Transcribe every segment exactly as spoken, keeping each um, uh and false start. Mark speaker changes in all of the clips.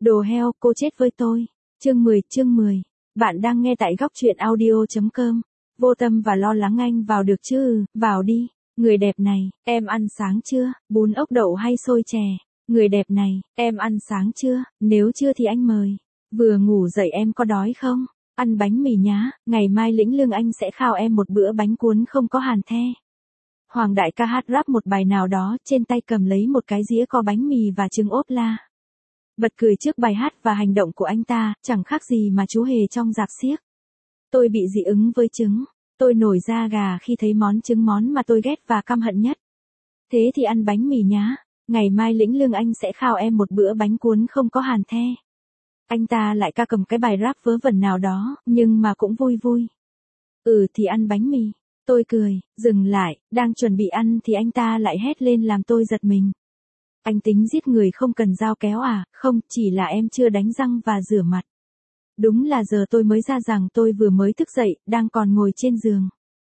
Speaker 1: Đồ heo, cô chết với tôi. Chương mười, chương mười. Bạn đang nghe tại góc truyện audio.com. Vô tâm và lo lắng anh vào được chứ, vào đi. Người đẹp này, em ăn sáng chưa, bún ốc đậu hay xôi chè? Người đẹp này, em ăn sáng chưa, nếu chưa thì anh mời. Vừa ngủ dậy em có đói không? Ăn bánh mì nhá, ngày mai lĩnh lương anh sẽ khao em một bữa bánh cuốn không có hàn the. Hoàng đại ca hát rap một bài nào đó, trên tay cầm lấy một cái dĩa có bánh mì và trứng ốp la. Bật cười trước bài hát và hành động của anh ta, chẳng khác gì mà chú hề trong rạp xiếc. Tôi bị dị ứng với trứng. Tôi nổi da gà khi thấy món trứng, món mà tôi ghét và căm hận nhất. Thế thì ăn bánh mì nhá, ngày mai lĩnh lương anh sẽ khao em một bữa bánh cuốn không có hàn the. Anh ta lại ca cầm cái bài rap vớ vẩn nào đó, nhưng mà cũng vui vui. Ừ thì ăn bánh mì. Tôi cười, dừng lại, đang chuẩn bị ăn thì anh ta lại hét lên làm tôi giật mình. Anh tính giết người không cần dao kéo à? Không, chỉ là em chưa đánh răng và rửa mặt. Đúng là giờ tôi mới ra rằng tôi vừa mới thức dậy, đang còn ngồi trên giường.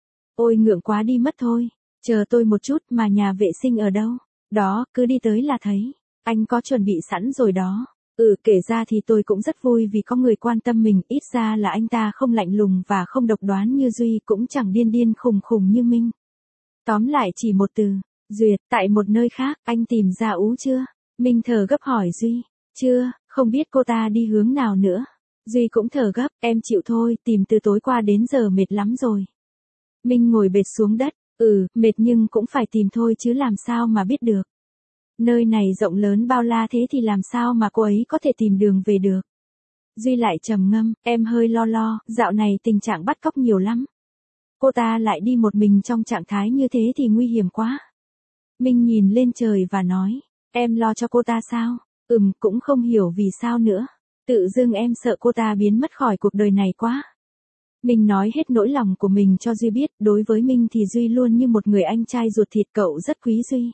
Speaker 1: Ôi ngượng quá đi mất thôi. Chờ tôi một chút, mà nhà vệ sinh ở đâu? Đó, cứ đi tới là thấy. Anh có chuẩn bị sẵn rồi đó. Ừ, kể ra thì tôi cũng rất vui vì có người quan tâm mình, ít ra là anh ta không lạnh lùng và không độc đoán như Duy, cũng chẳng điên điên khùng khùng như Minh. Tóm lại chỉ một từ, duyệt. Tại một nơi khác, anh tìm ra Ú chưa? Minh thở gấp hỏi Duy. Chưa, không biết cô ta đi hướng nào nữa. Duy cũng thở gấp, em chịu thôi, tìm từ tối qua đến giờ mệt lắm rồi. Minh ngồi bệt xuống đất, ừ, mệt nhưng cũng phải tìm thôi chứ làm sao mà biết được. Nơi này rộng lớn bao la thế thì làm sao mà cô ấy có thể tìm đường về được. Duy lại trầm ngâm, em hơi lo lo, dạo này tình trạng bắt cóc nhiều lắm. Cô ta lại đi một mình trong trạng thái như thế thì nguy hiểm quá. Minh nhìn lên trời và nói, em lo cho cô ta sao? Ừm, cũng không hiểu vì sao nữa. Tự dưng em sợ cô ta biến mất khỏi cuộc đời này quá. Minh nói hết nỗi lòng của mình cho Duy biết, đối với Minh thì Duy luôn như một người anh trai ruột thịt, cậu rất quý Duy.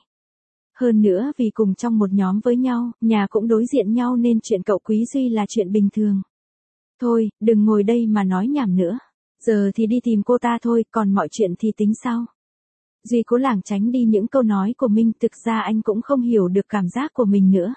Speaker 1: Hơn nữa vì cùng trong một nhóm với nhau, nhà cũng đối diện nhau nên chuyện cậu quý Duy là chuyện bình thường. Thôi, đừng ngồi đây mà nói nhảm nữa. Giờ thì đi tìm cô ta thôi, còn mọi chuyện thì tính sau. Duy cố lảng tránh đi những câu nói của Minh, thực ra anh cũng không hiểu được cảm giác của mình nữa.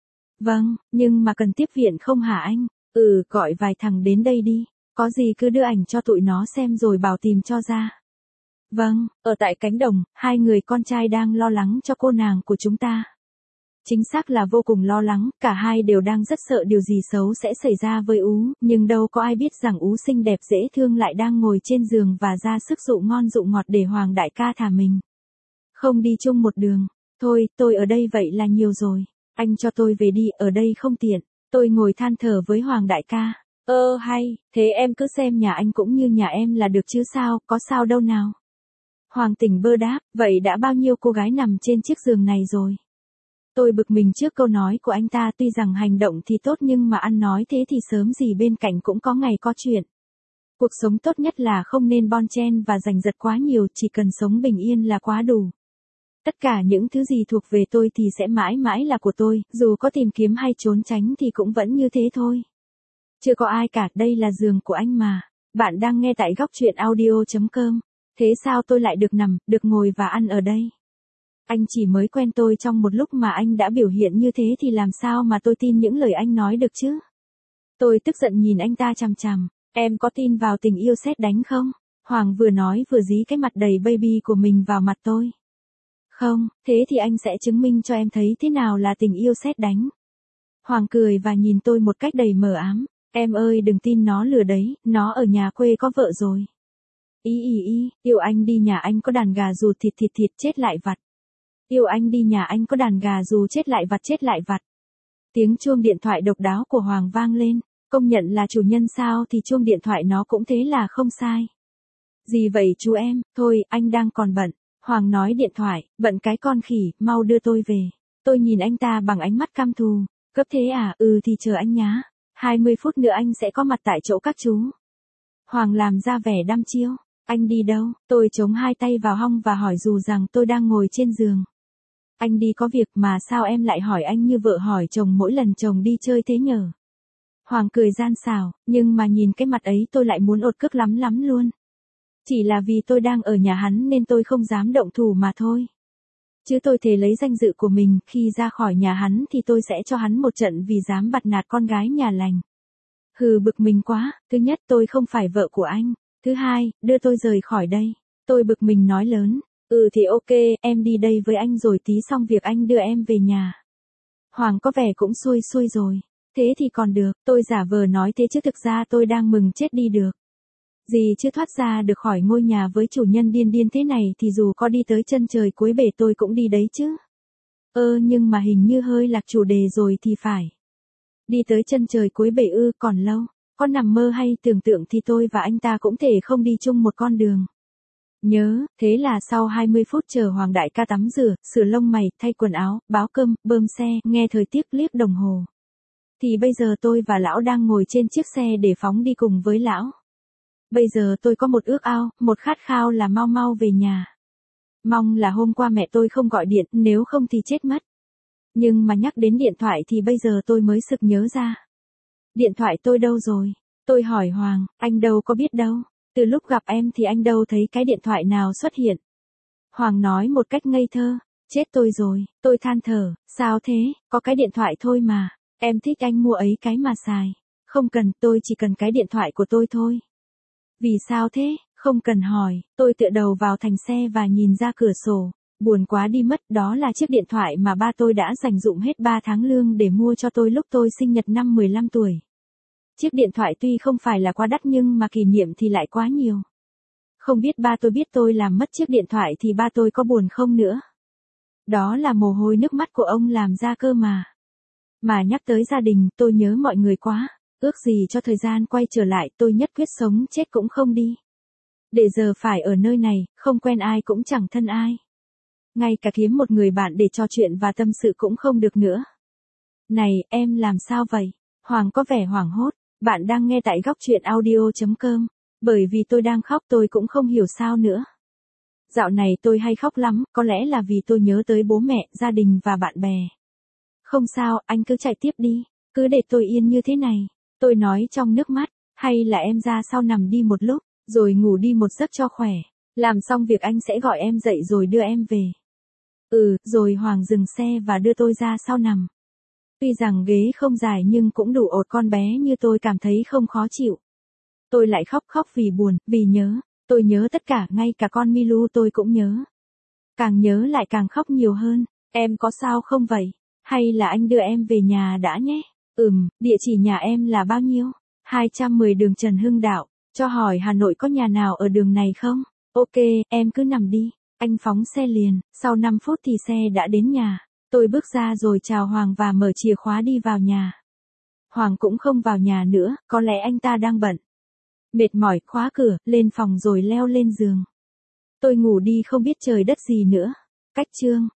Speaker 1: Vâng, nhưng mà cần tiếp viện không hả anh? Ừ, gọi vài thằng đến đây đi. Có gì cứ đưa ảnh cho tụi nó xem rồi bảo tìm cho ra. Vâng, ở tại cánh đồng, hai người con trai đang lo lắng cho cô nàng của chúng ta. Chính xác là vô cùng lo lắng, cả hai đều đang rất sợ điều gì xấu sẽ xảy ra với Ú, nhưng đâu có ai biết rằng Ú xinh đẹp dễ thương lại đang ngồi trên giường và ra sức dụ ngon dụ ngọt để Hoàng đại ca thả mình. Không đi chung một đường. Thôi, tôi ở đây vậy là nhiều rồi. Anh cho tôi về đi, ở đây không tiện. Tôi ngồi than thở với Hoàng đại ca. Ơ hay, thế em cứ xem nhà anh cũng như nhà em là được chứ sao, có sao đâu nào. Hoàng tỉnh bơ đáp, vậy đã bao nhiêu cô gái nằm trên chiếc giường này rồi? Tôi bực mình trước câu nói của anh ta, tuy rằng hành động thì tốt nhưng mà ăn nói thế thì sớm gì bên cạnh cũng có ngày có chuyện. Cuộc sống tốt nhất là không nên bon chen và giành giật quá nhiều, chỉ cần sống bình yên là quá đủ. Tất cả những thứ gì thuộc về tôi thì sẽ mãi mãi là của tôi, dù có tìm kiếm hay trốn tránh thì cũng vẫn như thế thôi. Chưa có ai cả, đây là giường của anh mà. Bạn đang nghe tại góc truyện audio.com. Thế sao tôi lại được nằm, được ngồi và ăn ở đây? Anh chỉ mới quen tôi trong một lúc mà anh đã biểu hiện như thế thì làm sao mà tôi tin những lời anh nói được chứ? Tôi tức giận nhìn anh ta chằm chằm. Em có tin vào tình yêu sét đánh không? Hoàng vừa nói vừa dí cái mặt đầy baby của mình vào mặt tôi. Không, thế thì anh sẽ chứng minh cho em thấy thế nào là tình yêu sét đánh. Hoàng cười và nhìn tôi một cách đầy mờ ám. Em ơi đừng tin nó lừa đấy, nó ở nhà quê có vợ rồi. Ý ý ý, yêu anh đi nhà anh có đàn gà dù thịt thịt thịt chết lại vặt. Yêu anh đi nhà anh có đàn gà dù chết lại vặt chết lại vặt. Tiếng chuông điện thoại độc đáo của Hoàng vang lên, công nhận là chủ nhân sao thì chuông điện thoại nó cũng thế là không sai. Gì vậy chú em, thôi anh đang còn bận. Hoàng nói điện thoại, bận cái con khỉ, mau đưa tôi về. Tôi nhìn anh ta bằng ánh mắt căm thù, cấp thế à, ừ thì chờ anh nhá. hai mươi phút nữa anh sẽ có mặt tại chỗ các chú. Hoàng làm ra vẻ đăm chiêu. Anh đi đâu? Tôi chống hai tay vào hông và hỏi dù rằng tôi đang ngồi trên giường. Anh đi có việc mà sao em lại hỏi anh như vợ hỏi chồng mỗi lần chồng đi chơi thế nhở? Hoàng cười gian xảo, nhưng mà nhìn cái mặt ấy tôi lại muốn ột cước lắm lắm luôn. Chỉ là vì tôi đang ở nhà hắn nên tôi không dám động thủ mà thôi. Chứ tôi thề lấy danh dự của mình, khi ra khỏi nhà hắn thì tôi sẽ cho hắn một trận vì dám bặt nạt con gái nhà lành. Hừ, bực mình quá, thứ nhất tôi không phải vợ của anh, thứ hai, đưa tôi rời khỏi đây. Tôi bực mình nói lớn, ừ thì ok, em đi đây với anh rồi tí xong việc anh đưa em về nhà. Hoàng có vẻ cũng xuôi xuôi rồi, thế thì còn được, tôi giả vờ nói thế chứ thực ra tôi đang mừng chết đi được. Gì chưa thoát ra được khỏi ngôi nhà với chủ nhân điên điên thế này thì dù có đi tới chân trời cuối bể tôi cũng đi đấy chứ. Ơ nhưng mà hình như hơi lạc chủ đề rồi thì phải. Đi tới chân trời cuối bể ư, còn lâu, có nằm mơ hay tưởng tượng thì tôi và anh ta cũng thể không đi chung một con đường. Nhớ, thế là sau hai mươi phút chờ Hoàng đại ca tắm rửa, sửa lông mày, thay quần áo, báo cơm, bơm xe, nghe thời tiết liếc đồng hồ. Thì bây giờ tôi và lão đang ngồi trên chiếc xe để phóng đi cùng với lão. Bây giờ tôi có một ước ao, một khát khao là mau mau về nhà. Mong là hôm qua mẹ tôi không gọi điện, nếu không thì chết mất. Nhưng mà nhắc đến điện thoại thì bây giờ tôi mới sực nhớ ra. Điện thoại tôi đâu rồi? Tôi hỏi Hoàng, anh đâu có biết đâu. Từ lúc gặp em thì anh đâu thấy cái điện thoại nào xuất hiện. Hoàng nói một cách ngây thơ, chết tôi rồi, tôi than thở, sao thế, có cái điện thoại thôi mà, em thích anh mua ấy cái mà xài. Không cần, tôi chỉ cần cái điện thoại của tôi thôi. Vì sao thế, không cần hỏi, tôi tựa đầu vào thành xe và nhìn ra cửa sổ. Buồn quá đi mất, đó là chiếc điện thoại mà ba tôi đã dành dụm hết ba tháng lương để mua cho tôi lúc tôi sinh nhật năm mười lăm tuổi. Chiếc điện thoại tuy không phải là quá đắt nhưng mà kỷ niệm thì lại quá nhiều. Không biết ba tôi biết tôi làm mất chiếc điện thoại thì ba tôi có buồn không nữa. Đó là mồ hôi nước mắt của ông làm ra cơ mà. Mà nhắc tới gia đình, tôi nhớ mọi người quá. Ước gì cho thời gian quay trở lại, tôi nhất quyết sống chết cũng không đi. Để giờ phải ở nơi này, không quen ai cũng chẳng thân ai. Ngay cả kiếm một người bạn để trò chuyện và tâm sự cũng không được nữa. Này, em làm sao vậy? Hoàng có vẻ hoảng hốt. Bạn đang nghe tại góc truyện audio chấm com. Bởi vì tôi đang khóc tôi cũng không hiểu sao nữa. Dạo này tôi hay khóc lắm, có lẽ là vì tôi nhớ tới bố mẹ, gia đình và bạn bè. Không sao, anh cứ chạy tiếp đi. Cứ để tôi yên như thế này. Tôi nói trong nước mắt, hay là em ra sau nằm đi một lúc, rồi ngủ đi một giấc cho khỏe. Làm xong việc anh sẽ gọi em dậy rồi đưa em về. Ừ, rồi Hoàng dừng xe và đưa tôi ra sau nằm. Tuy rằng ghế không dài nhưng cũng đủ ột con bé như tôi cảm thấy không khó chịu. Tôi lại khóc khóc vì buồn, vì nhớ. Tôi nhớ tất cả, ngay cả con Milu tôi cũng nhớ. Càng nhớ lại càng khóc nhiều hơn. Em có sao không vậy? Hay là anh đưa em về nhà đã nhé? Ừm, địa chỉ nhà em là bao nhiêu? hai trăm mười đường Trần Hưng Đạo. Cho hỏi Hà Nội có nhà nào ở đường này không? Ok, em cứ nằm đi. Anh phóng xe liền, sau năm phút thì xe đã đến nhà. Tôi bước ra rồi chào Hoàng và mở chìa khóa đi vào nhà. Hoàng cũng không vào nhà nữa, có lẽ anh ta đang bận. Mệt mỏi, khóa cửa, lên phòng rồi leo lên giường. Tôi ngủ đi không biết trời đất gì nữa. Cách chương